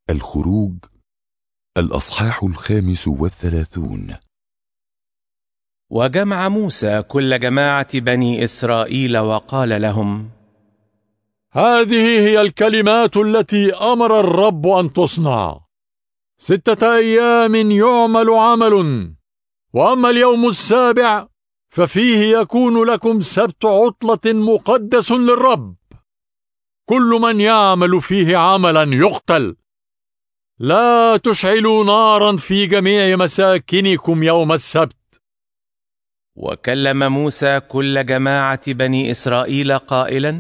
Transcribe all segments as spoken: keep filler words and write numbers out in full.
الخروج الأصحاح الخامس والثلاثون. وجمع موسى كل جماعة بني إسرائيل وقال لهم: هذه هي الكلمات التي أمر الرب أن تصنع. ستة أيام يعمل عمل، وأما اليوم السابع ففيه يكون لكم سبت عطلة مقدس للرب. كل من يعمل فيه عملا يقتل. لا تشعلوا نارا في جميع مساكنكم يوم السبت. وكلم موسى كل جماعة بني إسرائيل قائلا: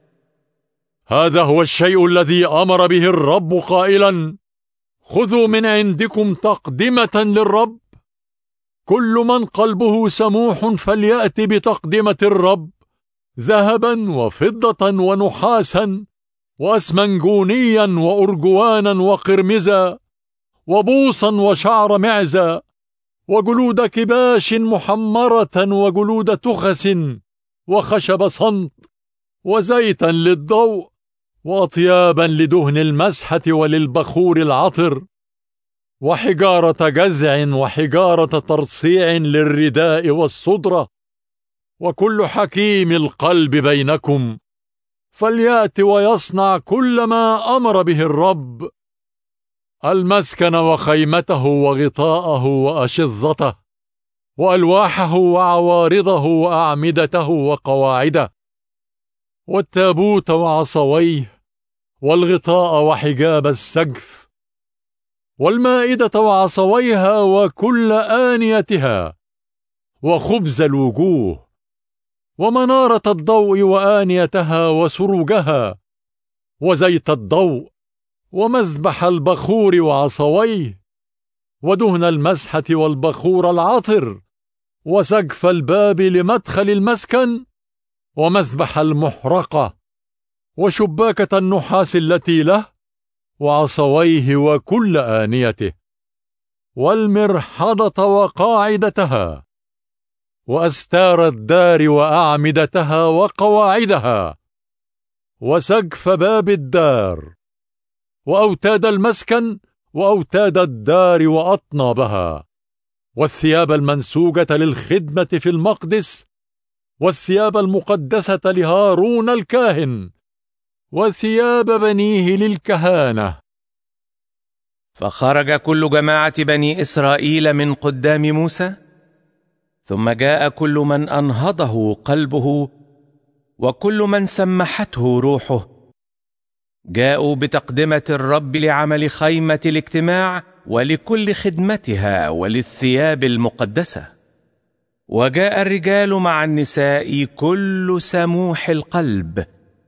هذا هو الشيء الذي أمر به الرب قائلا: خذوا من عندكم تقدمة للرب. كل من قلبه سموح فليأتي بتقدمة الرب، ذهبا وفضة ونحاسا وأسمنجونيا وأرجوانا وقرمزا وبوصا وشعر معزة وجلود كباش محمرة وجلود تخس وخشب صنط وزيتا للضوء وأطيابا لدهن المسحة وللبخور العطر وحجارة جزع وحجارة ترصيع للرداء والصدرة. وكل حكيم القلب بينكم فليأت ويصنع كل ما أمر به الرب: المسكن وخيمته وغطاءه وأشظته وألواحه وعوارضه وأعمدته وقواعده والتابوت وعصويه والغطاء وحجاب السقف والمائدة وعصويها وكل آنيتها وخبز الوجوه ومنارة الضوء وآنيتها وسروجها وزيت الضوء ومذبح البخور وعصويه ودهن المسحة والبخور العطر وسقف الباب لمدخل المسكن ومذبح المحرقة وشباكة النحاس التي له وعصويه وكل آنيته والمرحضة وقاعدتها وأستار الدار وأعمدتها وقواعدها وسقف باب الدار وأوتاد المسكن وأوتاد الدار وأطنابها والثياب المنسوجة للخدمة في المقدس والثياب المقدسة لهارون الكاهن وثياب بنيه للكهانة. فخرج كل جماعة بني إسرائيل من قدام موسى، ثم جاء كل من أنهضه قلبه وكل من سمحته روحه، جاءوا بتقدمة الرب لعمل خيمة الاجتماع ولكل خدمتها وللثياب المقدسة. وجاء الرجال مع النساء كل سموح القلب،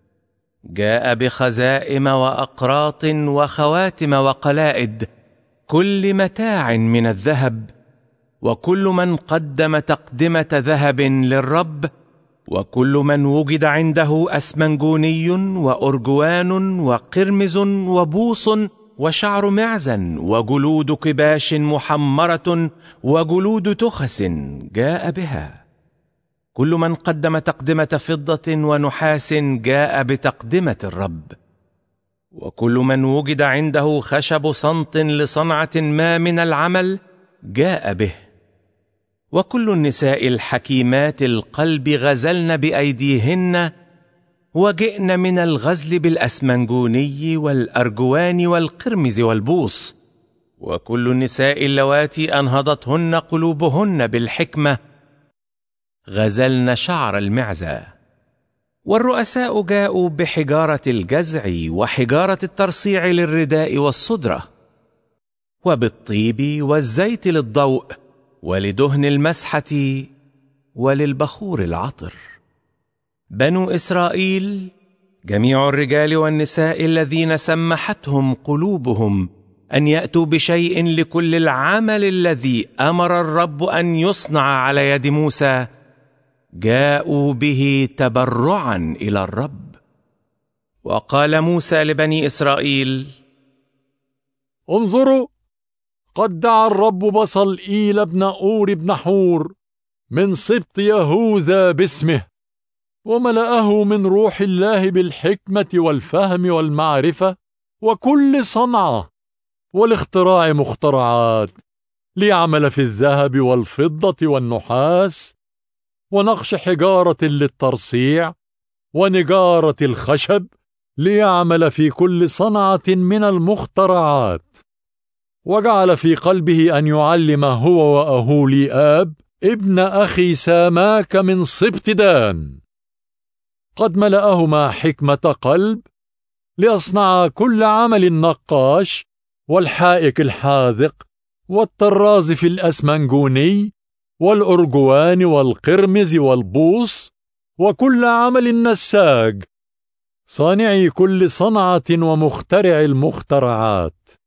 جاء بخزائم وأقراط وخواتم وقلائد كل متاع من الذهب، وكل من قدم تقدمة ذهب للرب، وكل من وجد عنده أسمنجوني وأرجوان وقرمز وبوص وشعر معزا وجلود كباش محمرة وجلود تخس جاء بها. كل من قدم تقدمة فضة ونحاس جاء بتقدمة الرب. وكل من وجد عنده خشب صنط لصنعة ما من العمل جاء به. وكل النساء الحكيمات القلب غزلن بأيديهن، وجئن من الغزل بالأسمنجوني والأرجوان والقرمز والبوص. وكل النساء اللواتي أنهضتهن قلوبهن بالحكمة غزلن شعر المعزة. والرؤساء جاءوا بحجارة الجزع وحجارة الترصيع للرداء والصدرة، وبالطيب والزيت للضوء ولدهن المسحة وللبخور العطر. بنو إسرائيل جميع الرجال والنساء الذين سمحتهم قلوبهم أن يأتوا بشيء لكل العمل الذي أمر الرب أن يصنع على يد موسى، جاءوا به تبرعا إلى الرب. وقال موسى لبني إسرائيل: انظروا، قد دعا الرب بصلئيل بن أور بن حور من سبط يهوذا باسمه، وملأه من روح الله بالحكمة والفهم والمعرفة وكل صنعة، ولاختراع مخترعات، ليعمل في الذهب والفضة والنحاس، ونقش حجارة للترصيع، ونجارة الخشب، ليعمل في كل صنعة من المخترعات. وجعل في قلبه أن يعلم هو وأهوليآب ابن أخي ساماك من سبط دان. قد ملأهما حكمة قلب ليصنع كل عمل النقاش والحائك الحاذق والطراز في الأسمنجوني والأرجوان والقرمز والبوص وكل عمل النساج، صانعي كل صنعة ومخترع المخترعات.